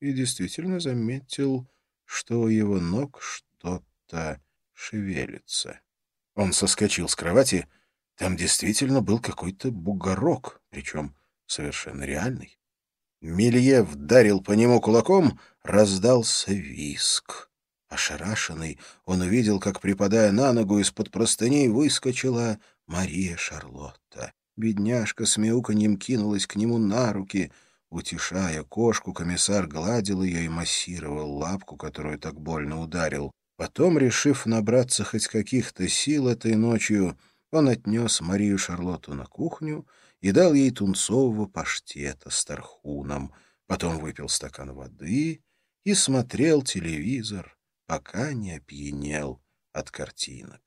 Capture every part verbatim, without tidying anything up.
и действительно заметил, что у его ног что-то шевелится. Он соскочил с кровати. Там действительно был какой-то бугорок, причем совершенно реальный. Мелье вдарил по нему кулаком, раздался визг. Ошарашенный, он увидел, как, припадая на ногу, из-под простыней выскочила Мария Шарлотта. Бедняжка с мяуканьем кинулась к нему на руки. Утешая кошку, комиссар гладил ее и массировал лапку, которую так больно ударил. Потом, решив набраться хоть каких-то сил этой ночью, он отнес Марию Шарлотту на кухню и дал ей тунцового паштета с тархуном. Потом выпил стакан воды и смотрел телевизор, пока не опьянел от картинок.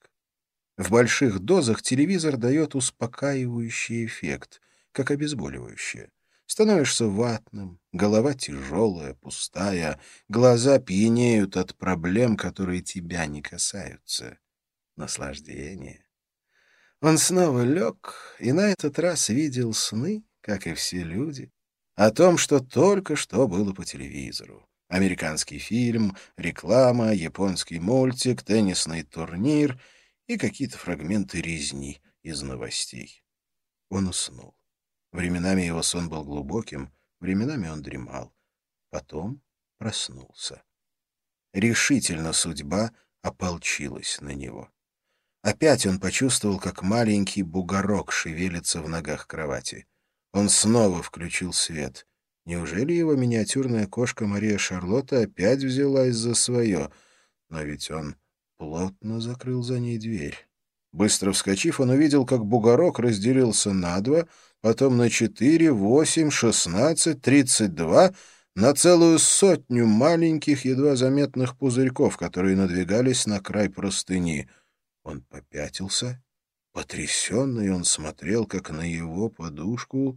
В больших дозах телевизор дает успокаивающий эффект, как обезболивающее. Становишься ватным, голова тяжелая, пустая, глаза пьянеют от проблем, которые тебя не касаются. Наслаждение. Он снова лег и на этот раз видел сны, как и все люди, о том, что только что было по телевизору. Американский фильм, реклама, японский мультик, теннисный турнир и какие-то фрагменты резни из новостей. Он уснул. Временами его сон был глубоким, временами он дремал. Потом проснулся. Решительно судьба ополчилась на него. Опять он почувствовал, как маленький бугорок шевелится в ногах кровати. Он снова включил свет. Неужели его миниатюрная кошка Мария Шарлотта опять взялась за свое? Но ведь он плотно закрыл за ней дверь. Быстро вскочив, он увидел, как бугорок разделился на два, потом на четыре, восемь, шестнадцать, тридцать два, на целую сотню маленьких, едва заметных пузырьков, которые надвигались на край простыни. Он попятился. Потрясенный он смотрел, как на его подушку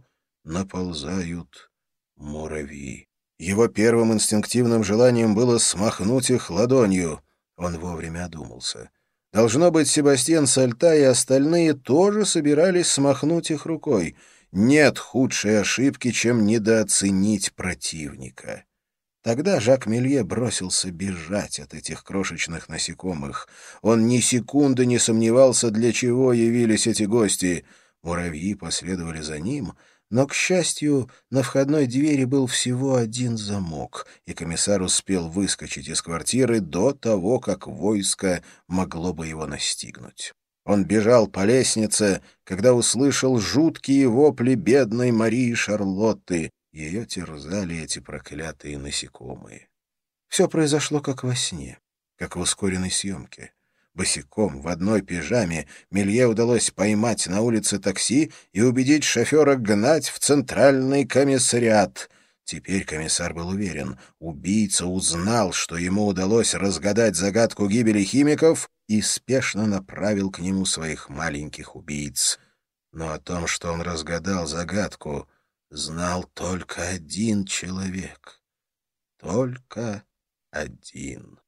наползают муравьи. Его первым инстинктивным желанием было смахнуть их ладонью. Он вовремя одумался. Должно быть, Себастьян Сальта и остальные тоже собирались смахнуть их рукой. Нет худшей ошибки, чем недооценить противника. Тогда Жак Мелье бросился бежать от этих крошечных насекомых. Он ни секунды не сомневался, для чего явились эти гости. Муравьи последовали за ним, но, к счастью, на входной двери был всего один замок, и комиссар успел выскочить из квартиры до того, как войско могло бы его настигнуть. Он бежал по лестнице, когда услышал жуткие вопли бедной Марии Шарлотты. Ее терзали эти проклятые насекомые. Все произошло как во сне, как в ускоренной съемке. Босиком, в одной пижаме, Мелье удалось поймать на улице такси и убедить шофера гнать в центральный комиссариат. Теперь комиссар был уверен, убийца узнал, что ему удалось разгадать загадку гибели химиков, и спешно направил к нему своих маленьких убийц. Но о том, что он разгадал загадку, знал только один человек. Только один.